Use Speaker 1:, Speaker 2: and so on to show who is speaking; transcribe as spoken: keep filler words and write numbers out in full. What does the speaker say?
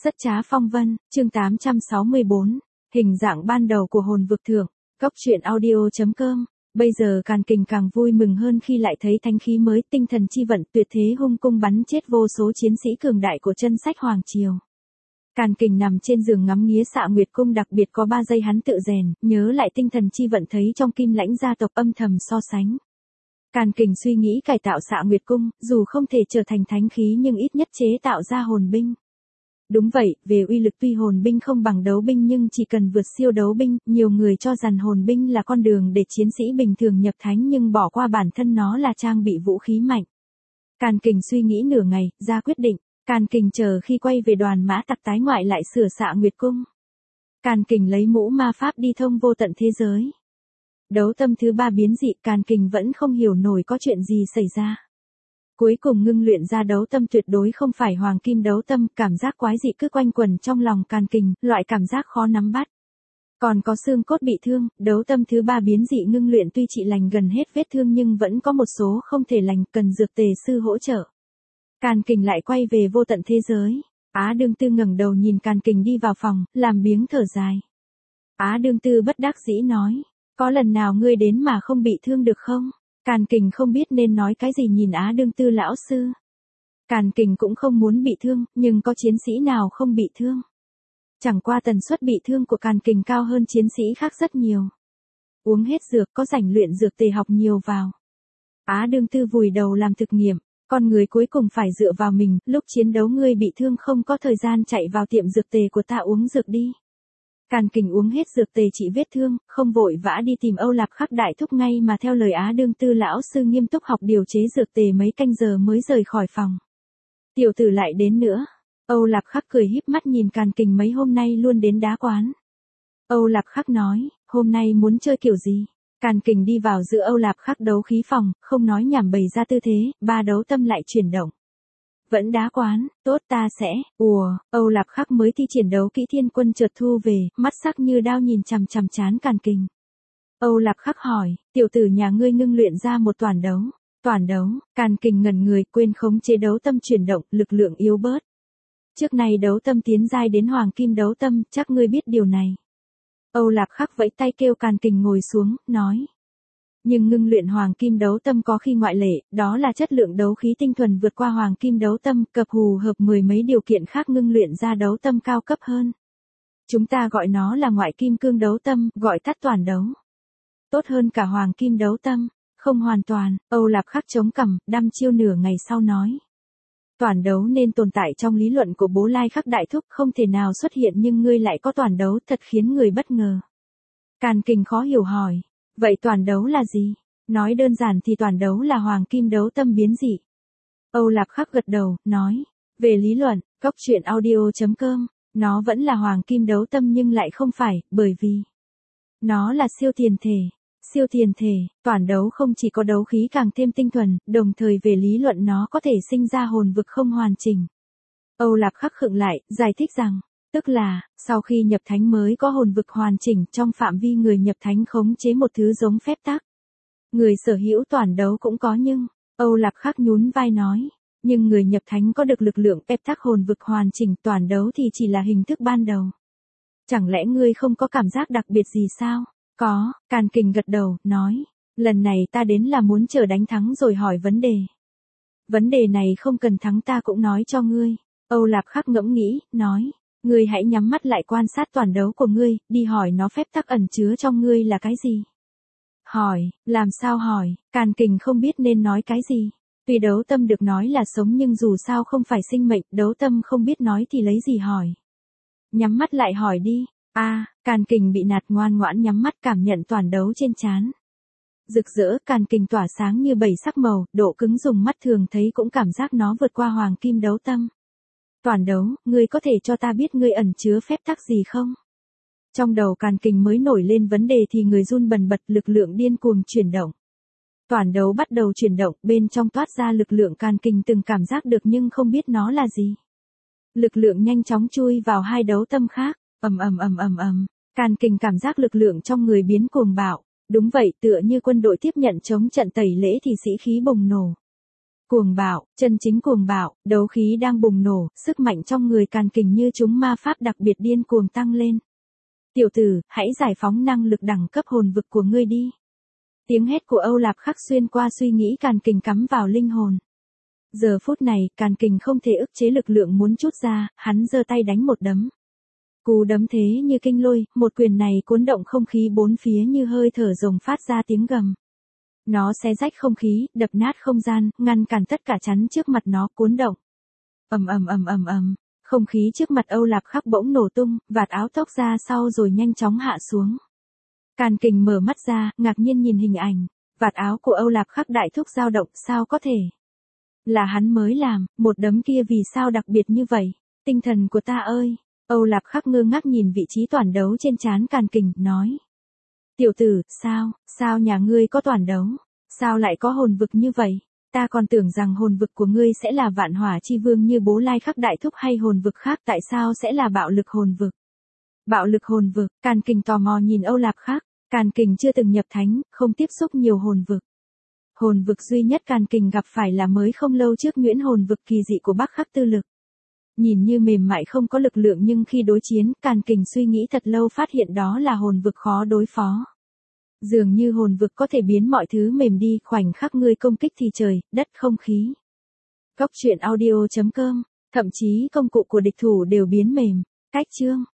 Speaker 1: Rất trá phong vân, chương tám trăm sáu mươi bốn, hình dạng ban đầu của hồn vực thượng, góc truyện audio.com. Bây giờ Càn Kình càng vui mừng hơn khi lại thấy thánh khí mới, tinh thần chi vận tuyệt thế hung cung bắn chết vô số chiến sĩ cường đại của chân sách Hoàng Triều. Càn Kình nằm trên giường ngắm nghía Xạ Nguyệt cung, đặc biệt có ba giây hắn tự rèn, nhớ lại tinh thần chi vận thấy trong Kim Lãnh gia tộc, âm thầm so sánh. Càn Kình suy nghĩ cải tạo Xạ Nguyệt cung, dù không thể trở thành thánh khí nhưng ít nhất chế tạo ra hồn binh. Đúng vậy, về uy lực tuy hồn binh không bằng đấu binh nhưng chỉ cần vượt siêu đấu binh, nhiều người cho rằng hồn binh là con đường để chiến sĩ bình thường nhập thánh nhưng bỏ qua bản thân nó là trang bị vũ khí mạnh. Càn Kình suy nghĩ nửa ngày, ra quyết định. Càn Kình chờ khi quay về Đoàn Mã Tặc tái ngoại lại sửa Xạ Nguyệt cung. Càn Kình lấy mũ ma pháp đi thông vô tận thế giới. Đấu tâm thứ ba biến dị, Càn Kình vẫn không hiểu nổi có chuyện gì xảy ra. Cuối cùng ngưng luyện ra đấu tâm tuyệt đối không phải hoàng kim đấu tâm, cảm giác quái dị cứ quanh quẩn trong lòng Càn Kình, loại cảm giác khó nắm bắt. Còn có xương cốt bị thương, đấu tâm thứ ba biến dị ngưng luyện tuy trị lành gần hết vết thương nhưng vẫn có một số không thể lành, cần dược tề sư hỗ trợ. Càn Kình lại quay về vô tận thế giới. Á Đương Tư ngẩng đầu nhìn Càn Kình đi vào phòng, làm biếng thở dài. Á Đương Tư bất đắc dĩ nói, có lần nào ngươi đến mà không bị thương được không? Càn Kình không biết nên nói cái gì nhìn Á Đương Tư lão sư. Càn Kình cũng không muốn bị thương, nhưng có chiến sĩ nào không bị thương? Chẳng qua tần suất bị thương của Càn Kình cao hơn chiến sĩ khác rất nhiều. Uống hết dược, có rảnh luyện dược tề học nhiều vào. Á Đương Tư vùi đầu làm thực nghiệm, con người cuối cùng phải dựa vào mình, lúc chiến đấu ngươi bị thương không có thời gian chạy vào tiệm dược tề của ta uống dược đi. Càn Kình uống hết dược tề trị vết thương, không vội vã đi tìm Âu Lạp Khắc đại thúc ngay mà theo lời Á Đương Tư lão sư nghiêm túc học điều chế dược tề mấy canh giờ mới rời khỏi phòng. Tiểu tử lại đến nữa. Âu Lạp Khắc cười híp mắt nhìn Càn Kình, mấy hôm nay luôn đến đá quán. Âu Lạp Khắc nói, hôm nay muốn chơi kiểu gì? Càn Kình đi vào giữa Âu Lạp Khắc đấu khí phòng, không nói nhảm bày ra tư thế, ba đấu tâm lại chuyển động. Vẫn đá quán, tốt ta sẽ, ùa, Âu Lạp Khắc mới thi triển đấu kỹ thiên quân chợt thu về, mắt sắc như đao nhìn chằm chằm chán Càn Kình. Âu Lạp Khắc hỏi, tiểu tử nhà ngươi ngưng luyện ra một toàn đấu. Toàn đấu, Càn Kình ngẩn người, quên khống chế đấu tâm chuyển động, lực lượng yếu bớt. Trước này đấu tâm tiến giai đến hoàng kim đấu tâm, chắc ngươi biết điều này. Âu Lạp Khắc vẫy tay kêu Càn Kình ngồi xuống, nói. Nhưng ngưng luyện hoàng kim đấu tâm có khi ngoại lệ, đó là chất lượng đấu khí tinh thuần vượt qua hoàng kim đấu tâm, cập hù hợp mười mấy điều kiện khác ngưng luyện ra đấu tâm cao cấp hơn. Chúng ta gọi nó là ngoại kim cương đấu tâm, gọi tắt toàn đấu. Tốt hơn cả hoàng kim đấu tâm, không hoàn toàn. Âu Lạp Khắc chống cằm, đăm chiêu nửa ngày sau nói. Toàn đấu nên tồn tại trong lý luận của Bố Lai Khắc đại thúc, không thể nào xuất hiện nhưng ngươi lại có toàn đấu, thật khiến người bất ngờ. Càn Kình khó hiểu hỏi, vậy toàn đấu là gì? Nói đơn giản thì toàn đấu là hoàng kim đấu tâm biến dị. Âu Lạp Khắc gật đầu, nói, về lý luận, góc truyện audio.com, nó vẫn là hoàng kim đấu tâm nhưng lại không phải, bởi vì nó là siêu tiền thể. Siêu tiền thể, toàn đấu không chỉ có đấu khí càng thêm tinh thuần, đồng thời về lý luận nó có thể sinh ra hồn vực không hoàn chỉnh. Âu Lạp Khắc khựng lại, giải thích rằng, tức là, sau khi nhập thánh mới có hồn vực hoàn chỉnh, trong phạm vi người nhập thánh khống chế một thứ giống phép tắc. Người sở hữu toàn đấu cũng có nhưng, Âu Lạp Khắc nhún vai nói, nhưng người nhập thánh có được lực lượng phép tắc hồn vực hoàn chỉnh, toàn đấu thì chỉ là hình thức ban đầu. Chẳng lẽ ngươi không có cảm giác đặc biệt gì sao? Có, Càn Kình gật đầu, nói, lần này ta đến là muốn chờ đánh thắng rồi hỏi vấn đề. Vấn đề này không cần thắng ta cũng nói cho ngươi. Âu Lạp Khắc ngẫm nghĩ, nói, ngươi hãy nhắm mắt lại quan sát toàn đấu của ngươi, đi hỏi nó phép tắc ẩn chứa trong ngươi là cái gì. Hỏi, làm sao hỏi, Càn Kình không biết nên nói cái gì. Tuy đấu tâm được nói là sống nhưng dù sao không phải sinh mệnh, đấu tâm không biết nói thì lấy gì hỏi. Nhắm mắt lại hỏi đi. A, à, Càn Kình bị nạt, ngoan ngoãn nhắm mắt cảm nhận toàn đấu trên trán. Rực rỡ, Càn Kình tỏa sáng như bảy sắc màu, độ cứng dùng mắt thường thấy cũng cảm giác nó vượt qua hoàng kim đấu tâm. Toàn đấu, ngươi có thể cho ta biết ngươi ẩn chứa phép tắc gì không? Trong đầu Càn Kình mới nổi lên vấn đề thì người run bần bật, lực lượng điên cuồng chuyển động. Toàn đấu bắt đầu chuyển động, bên trong toát ra lực lượng Càn Kình từng cảm giác được nhưng không biết nó là gì. Lực lượng nhanh chóng chui vào hai đấu tâm khác. Ầm ầm ầm ầm ầm, Càn Kình cảm giác lực lượng trong người biến cuồng bạo, đúng vậy, tựa như quân đội tiếp nhận chống trận tẩy lễ thì sĩ khí bùng nổ. Cuồng bạo, chân chính cuồng bạo, đấu khí đang bùng nổ, sức mạnh trong người Càn Kình như chúng ma pháp đặc biệt điên cuồng tăng lên. Tiểu tử, hãy giải phóng năng lực đẳng cấp hồn vực của ngươi đi. Tiếng hét của Âu Lạp Khắc xuyên qua suy nghĩ Càn Kình cắm vào linh hồn. Giờ phút này, Càn Kình không thể ức chế lực lượng muốn trút ra, hắn giơ tay đánh một đấm. Cú đấm thế như kinh lôi, một quyền này cuốn động không khí bốn phía như hơi thở rồng phát ra tiếng gầm. Nó xé rách không khí, đập nát không gian, ngăn cản tất cả chắn trước mặt nó cuốn động. Ầm ầm ầm ầm ầm, không khí trước mặt Âu Lạp Khắc bỗng nổ tung, vạt áo tóc ra sau rồi nhanh chóng hạ xuống. Càn Kình mở mắt ra, ngạc nhiên nhìn hình ảnh, vạt áo của Âu Lạp Khắc đại thúc dao động, sao có thể? Là hắn mới làm, một đấm kia vì sao đặc biệt như vậy? Tinh thần của ta ơi! Âu Lạp Khắc ngơ ngác nhìn vị trí toàn đấu trên trán Càn Kình, nói. Tiểu tử, sao, sao nhà ngươi có toàn đấu? Sao lại có hồn vực như vậy? Ta còn tưởng rằng hồn vực của ngươi sẽ là vạn hỏa chi vương như Bố Lai Khắc đại thúc hay hồn vực khác, tại sao sẽ là bạo lực hồn vực? Bạo lực hồn vực, Càn Kình tò mò nhìn Âu Lạp Khắc, Càn Kình chưa từng nhập thánh, không tiếp xúc nhiều hồn vực. Hồn vực duy nhất Càn Kình gặp phải là mới không lâu trước Nguyễn hồn vực kỳ dị của Bắc Khắc Tư Lực. Nhìn như mềm mại không có lực lượng nhưng khi đối chiến, Càn Kình suy nghĩ thật lâu phát hiện đó là hồn vực khó đối phó. Dường như hồn vực có thể biến mọi thứ mềm đi, khoảnh khắc ngươi công kích thì trời, đất không khí. Góc truyện audio chấm com, thậm chí công cụ của địch thủ đều biến mềm. Cách chương